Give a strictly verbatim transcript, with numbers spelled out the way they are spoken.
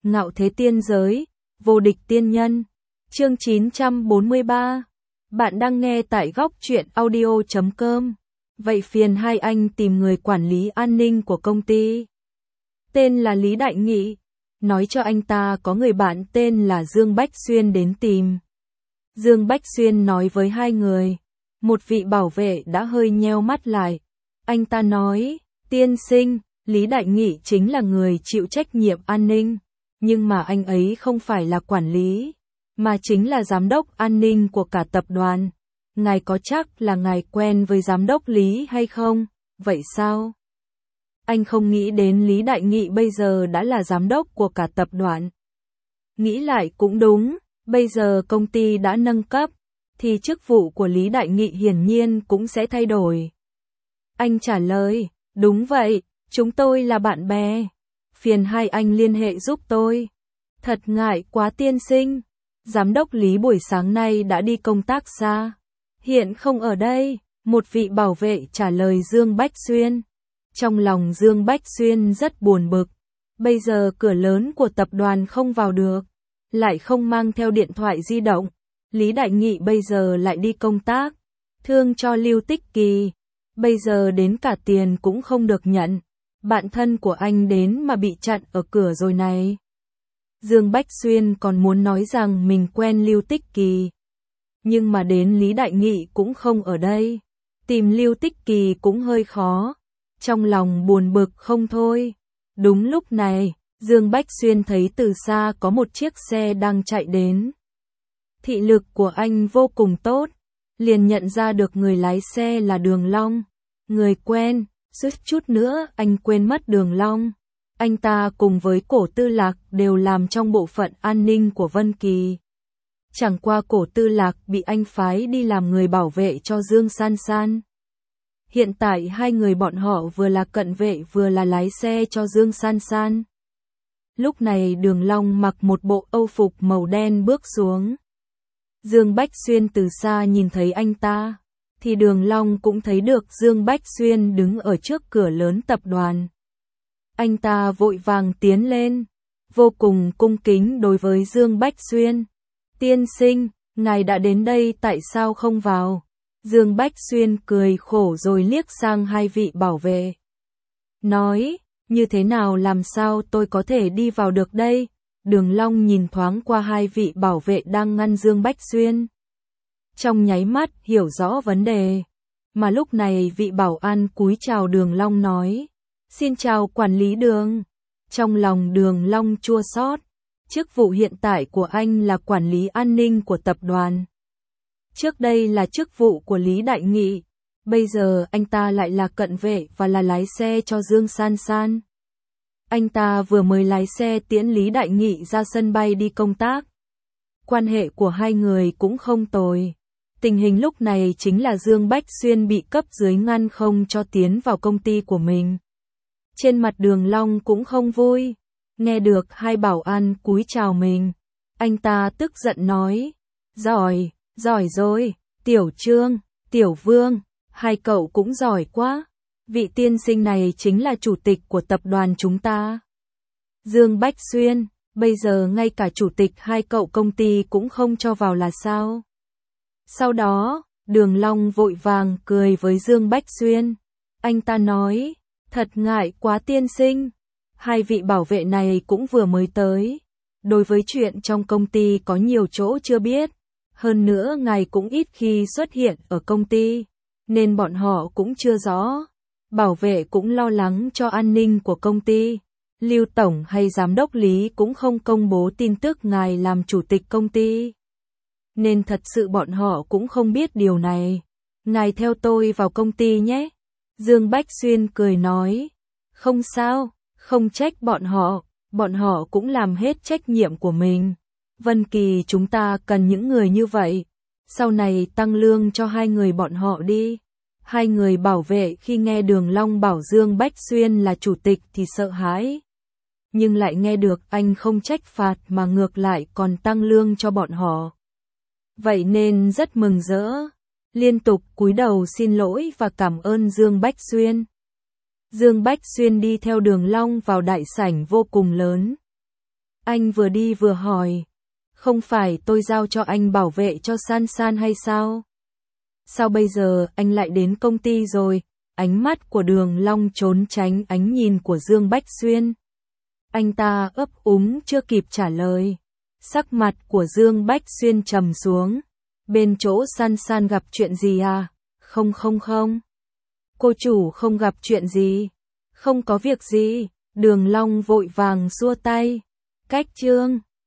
Ngạo thế tiên giới, vô địch tiên nhân. Chương chín trăm bốn mươi ba. Bạn đang nghe tại góc truyện audio chấm com. Vậy phiền hai anh tìm người quản lý an ninh của công ty. Tên là Lý Đại Nghị. Nói cho anh ta có người bạn tên là Dương Bách Xuyên đến tìm. Dương Bách Xuyên nói với hai người. Một vị bảo vệ đã hơi nheo mắt lại. Anh ta nói, tiên sinh, Lý Đại Nghị chính là người chịu trách nhiệm an ninh. Nhưng mà anh ấy không phải là quản lý, mà chính là giám đốc an ninh của cả tập đoàn. Ngài có chắc là ngài quen với giám đốc Lý hay không? Vậy sao? Anh không nghĩ đến Lý Đại Nghị bây giờ đã là giám đốc của cả tập đoàn. Nghĩ lại cũng đúng, bây giờ công ty đã nâng cấp, thì chức vụ của Lý Đại Nghị hiển nhiên cũng sẽ thay đổi. Anh trả lời, đúng vậy, chúng tôi là bạn bè. Phiền hai anh liên hệ giúp tôi. Thật ngại quá tiên sinh. Giám đốc Lý buổi sáng nay đã đi công tác xa. Hiện không ở đây, một vị bảo vệ trả lời Dương Bách Xuyên. Trong lòng Dương Bách Xuyên rất buồn bực. Bây giờ cửa lớn của tập đoàn không vào được, lại không mang theo điện thoại di động. Lý Đại Nghị bây giờ lại đi công tác, thương cho Lưu Tích Kỳ. Bây giờ đến cả tiền cũng không được nhận. Bạn thân của anh đến mà bị chặn ở cửa rồi này. Dương Bách Xuyên còn muốn nói rằng mình quen Lưu Tích Kỳ. Nhưng mà đến Lý Đại Nghị cũng không ở đây. Tìm Lưu Tích Kỳ cũng hơi khó. Trong lòng buồn bực không thôi. Đúng lúc này, Dương Bách Xuyên thấy từ xa có một chiếc xe đang chạy đến. Thị lực của anh vô cùng tốt. Liền nhận ra được người lái xe là Đường Long. Người quen. Suýt chút nữa anh quên mất Đường Long. Anh ta cùng với Cổ Tư Lạc đều làm trong bộ phận an ninh của Vân Kỳ. Chẳng qua Cổ Tư Lạc bị anh phái đi làm người bảo vệ cho Dương San San. Hiện tại hai người bọn họ vừa là cận vệ vừa là lái xe cho Dương San San. Lúc này Đường Long mặc một bộ âu phục màu đen bước xuống. Dương Bách Xuyên từ xa nhìn thấy anh ta. Thì Đường Long cũng thấy được Dương Bách Xuyên đứng ở trước cửa lớn tập đoàn. Anh ta vội vàng tiến lên, vô cùng cung kính đối với Dương Bách Xuyên. Tiên sinh, ngài đã đến đây tại sao không vào? Dương Bách Xuyên cười khổ rồi liếc sang hai vị bảo vệ. Nói, như thế nào làm sao tôi có thể đi vào được đây? Đường Long nhìn thoáng qua hai vị bảo vệ đang ngăn Dương Bách Xuyên. Trong nháy mắt hiểu rõ vấn đề. Mà lúc này vị bảo an cúi chào Đường Long nói. Xin chào quản lý Đường. Trong lòng Đường Long chua xót. Chức vụ hiện tại của anh là quản lý an ninh của tập đoàn. Trước đây là chức vụ của Lý Đại Nghị. Bây giờ anh ta lại là cận vệ và là lái xe cho Dương San San. Anh ta vừa mới lái xe tiễn Lý Đại Nghị ra sân bay đi công tác. Quan hệ của hai người cũng không tồi. Tình hình lúc này chính là Dương Bách Xuyên bị cấp dưới ngăn không cho tiến vào công ty của mình. Trên mặt Đường Long cũng không vui. Nghe được hai bảo an cúi chào mình. Anh ta tức giận nói. Giỏi, giỏi rồi, Tiểu Trương, Tiểu Vương, hai cậu cũng giỏi quá. Vị tiên sinh này chính là chủ tịch của tập đoàn chúng ta. Dương Bách Xuyên, bây giờ ngay cả chủ tịch hai cậu công ty cũng không cho vào là sao? Sau đó, Đường Long vội vàng cười với Dương Bách Xuyên. Anh ta nói, thật ngại quá tiên sinh. Hai vị bảo vệ này cũng vừa mới tới. Đối với chuyện trong công ty có nhiều chỗ chưa biết. Hơn nữa ngài cũng ít khi xuất hiện ở công ty. Nên bọn họ cũng chưa rõ. Bảo vệ cũng lo lắng cho an ninh của công ty. Lưu Tổng hay Giám đốc Lý cũng không công bố tin tức ngài làm chủ tịch công ty. Nên thật sự bọn họ cũng không biết điều này. Ngài theo tôi vào công ty nhé. Dương Bách Xuyên cười nói. Không sao, không trách bọn họ. Bọn họ cũng làm hết trách nhiệm của mình. Vân Kỳ chúng ta cần những người như vậy. Sau này tăng lương cho hai người bọn họ đi. Hai người bảo vệ khi nghe Đường Long bảo Dương Bách Xuyên là chủ tịch thì sợ hãi. Nhưng lại nghe được anh không trách phạt mà ngược lại còn tăng lương cho bọn họ. Vậy nên rất mừng rỡ, liên tục cúi đầu xin lỗi và cảm ơn Dương Bách Xuyên. Dương Bách Xuyên đi theo Đường Long vào đại sảnh vô cùng lớn. Anh vừa đi vừa hỏi. Không phải tôi giao cho anh bảo vệ cho San San hay sao? Sao bây giờ anh lại đến công ty rồi? Ánh mắt của Đường Long trốn tránh ánh nhìn của Dương Bách Xuyên. Anh ta ấp úng chưa kịp trả lời. Sắc mặt của Dương Bách Xuyên trầm xuống. Bên chỗ San San gặp chuyện gì à? Không không không. Cô chủ không gặp chuyện gì. Không có việc gì. Đường Long vội vàng xua tay. Cách Trương.